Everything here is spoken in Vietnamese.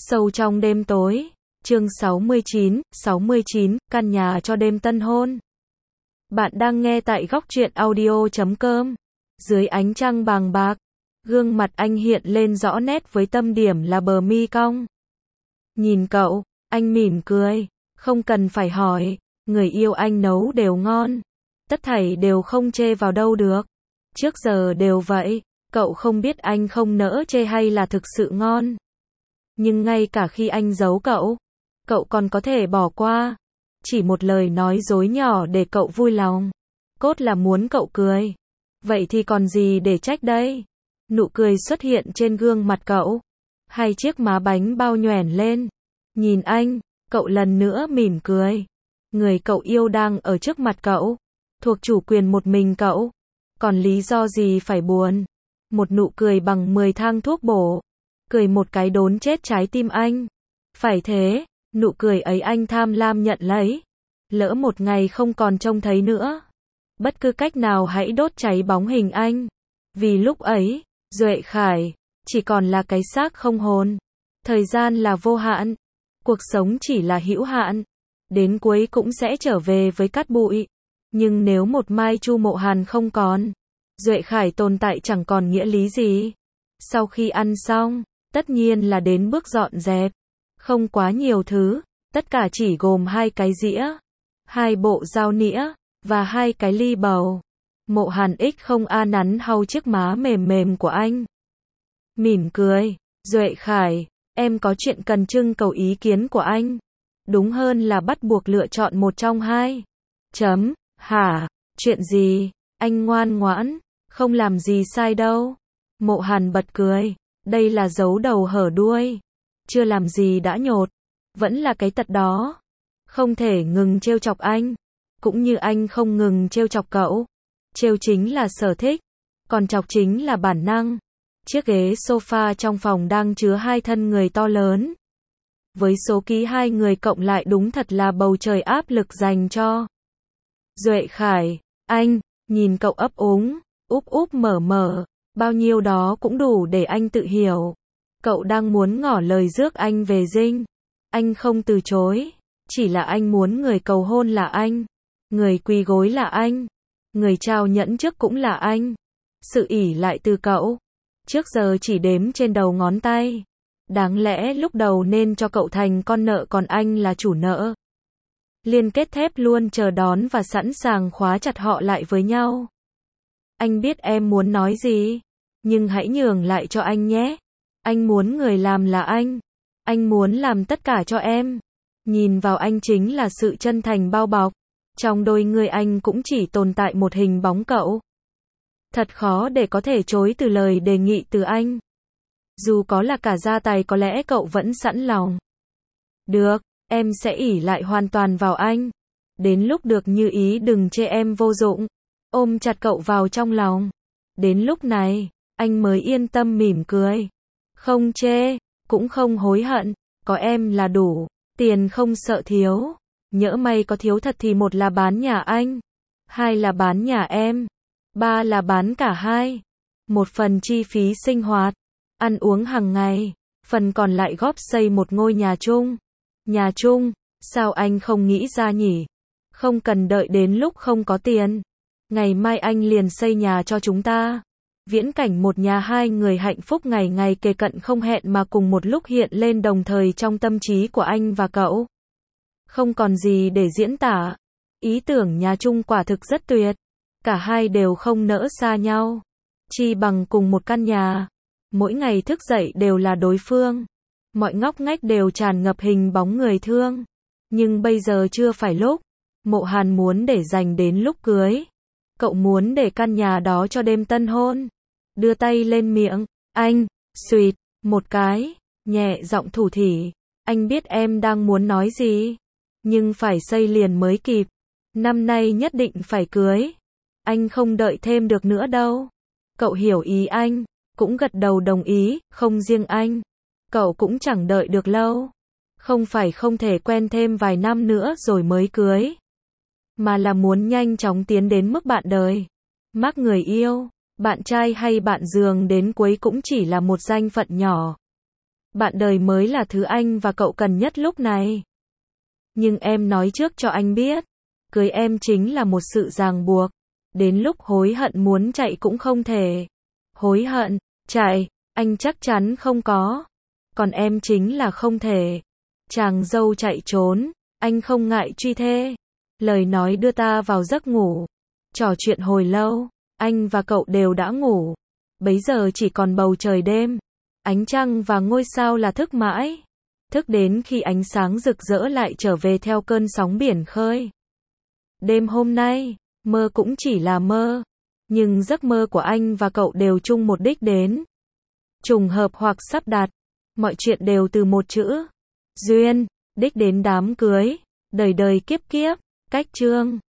Sâu trong đêm tối, chương 69, căn nhà cho đêm tân hôn. Bạn đang nghe tại góc truyện audio.com. Dưới ánh trăng bàng bạc, gương mặt anh hiện lên rõ nét với tâm điểm là bờ mi cong. Nhìn cậu, anh mỉm cười, không cần phải hỏi, người yêu anh nấu đều ngon. Tất thảy đều không chê vào đâu được. Trước giờ đều vậy, cậu không biết anh không nỡ chê hay là thực sự ngon. Nhưng ngay cả khi anh giấu cậu còn có thể bỏ qua. Chỉ một lời nói dối nhỏ để cậu vui lòng. Cốt là muốn cậu cười. Vậy thì còn gì để trách đây? Nụ cười xuất hiện trên gương mặt cậu. Hai chiếc má bánh bao nhoẻn lên. Nhìn anh, cậu lần nữa mỉm cười. Người cậu yêu đang ở trước mặt cậu. Thuộc chủ quyền một mình cậu. Còn lý do gì phải buồn? Một nụ cười bằng 10 thang thuốc bổ. Cười một cái đốn chết trái tim anh. Phải thế, nụ cười ấy anh tham lam nhận lấy. Lỡ một ngày không còn trông thấy nữa. Bất cứ cách nào hãy đốt cháy bóng hình anh. Vì lúc ấy, Duệ Khải chỉ còn là cái xác không hồn. Thời gian là vô hạn. Cuộc sống chỉ là hữu hạn. Đến cuối cũng sẽ trở về với cát bụi. Nhưng nếu một mai Chu Mộ Hàn không còn, Duệ Khải tồn tại chẳng còn nghĩa lý gì. Sau khi ăn xong, tất nhiên là đến bước dọn dẹp. Không quá nhiều thứ, tất cả chỉ gồm 2 cái dĩa, 2 bộ dao nĩa, và 2 cái ly bầu. Mộ Hàn X không nắn hau chiếc má mềm mềm của anh. Mỉm cười, Duệ Khải, em có chuyện cần trưng cầu ý kiến của anh. Đúng hơn là bắt buộc lựa chọn một trong hai. Hả, chuyện gì? Anh ngoan ngoãn, không làm gì sai đâu. Mộ Hàn bật cười, đây là dấu đầu hở đuôi. Chưa làm gì đã nhột, vẫn là cái tật đó. Không thể ngừng trêu chọc anh, cũng như anh không ngừng trêu chọc cậu. Trêu chính là sở thích, còn chọc chính là bản năng. Chiếc ghế sofa trong phòng đang chứa 2 thân người to lớn. Với số ký 2 người cộng lại đúng thật là bầu trời áp lực dành cho Duệ Khải. Anh, nhìn cậu ấp úng, úp úp mở mở, bao nhiêu đó cũng đủ để anh tự hiểu. Cậu đang muốn ngỏ lời rước anh về dinh. Anh không từ chối, chỉ là anh muốn người cầu hôn là anh. Người quỳ gối là anh. Người trao nhẫn trước cũng là anh. Sự ỷ lại từ cậu, trước giờ chỉ đếm trên đầu ngón tay. Đáng lẽ lúc đầu nên cho cậu thành con nợ còn anh là chủ nợ. Liên kết thép luôn chờ đón và sẵn sàng khóa chặt họ lại với nhau. Anh biết em muốn nói gì, nhưng hãy nhường lại cho anh nhé. Anh muốn người làm là anh. Anh muốn làm tất cả cho em. Nhìn vào anh chính là sự chân thành bao bọc. Trong đôi người anh cũng chỉ tồn tại một hình bóng cậu. Thật khó để có thể chối từ lời đề nghị từ anh. Dù có là cả gia tài có lẽ cậu vẫn sẵn lòng. Được, em sẽ ỷ lại hoàn toàn vào anh. Đến lúc được như ý đừng chê em vô dụng. Ôm chặt cậu vào trong lòng. Đến lúc này, anh mới yên tâm mỉm cười. Không chê, cũng không hối hận. Có em là đủ. Tiền không sợ thiếu. Nhỡ may có thiếu thật thì 1 là bán nhà anh, 2 là bán nhà em, 3 là bán cả hai. 1 phần chi phí sinh hoạt, ăn uống hàng ngày, phần còn lại góp xây một ngôi nhà chung. Nhà chung, sao anh không nghĩ ra nhỉ? Không cần đợi đến lúc không có tiền. Ngày mai anh liền xây nhà cho chúng ta. Viễn cảnh một nhà 2 người hạnh phúc ngày ngày kề cận không hẹn mà cùng một lúc hiện lên đồng thời trong tâm trí của anh và cậu. Không còn gì để diễn tả. Ý tưởng nhà chung quả thực rất tuyệt. Cả hai đều không nỡ xa nhau. Chi bằng cùng một căn nhà. Mỗi ngày thức dậy đều là đối phương. Mọi ngóc ngách đều tràn ngập hình bóng người thương. Nhưng bây giờ chưa phải lúc. Mộ Hàn muốn để dành đến lúc cưới. Cậu muốn để căn nhà đó cho đêm tân hôn. Đưa tay lên miệng. Anh, xuyệt, một cái. Nhẹ giọng thủ thỉ. Anh biết em đang muốn nói gì. Nhưng phải xây liền mới kịp. Năm nay nhất định phải cưới. Anh không đợi thêm được nữa đâu. Cậu hiểu ý anh. Cũng gật đầu đồng ý. Không riêng anh. Cậu cũng chẳng đợi được lâu. Không phải không thể quen thêm vài năm nữa rồi mới cưới. Mà là muốn nhanh chóng tiến đến mức bạn đời. Mác người yêu. Bạn trai hay bạn giường đến cuối cũng chỉ là một danh phận nhỏ. Bạn đời mới là thứ anh và cậu cần nhất lúc này. Nhưng em nói trước cho anh biết, cưới em chính là một sự ràng buộc. Đến lúc hối hận muốn chạy cũng không thể. Hối hận, chạy, anh chắc chắn không có. Còn em chính là không thể. Chàng dâu chạy trốn, anh không ngại truy thê. Lời nói đưa ta vào giấc ngủ. Trò chuyện hồi lâu, anh và cậu đều đã ngủ. Bấy giờ chỉ còn bầu trời đêm, ánh trăng và ngôi sao là thức mãi. Thức đến khi ánh sáng rực rỡ lại trở về theo cơn sóng biển khơi. Đêm hôm nay, mơ cũng chỉ là mơ. Nhưng giấc mơ của anh và cậu đều chung một đích đến. Trùng hợp hoặc sắp đặt. Mọi chuyện đều từ một chữ. Duyên, đích đến đám cưới. Đời đời kiếp kiếp, cách chương.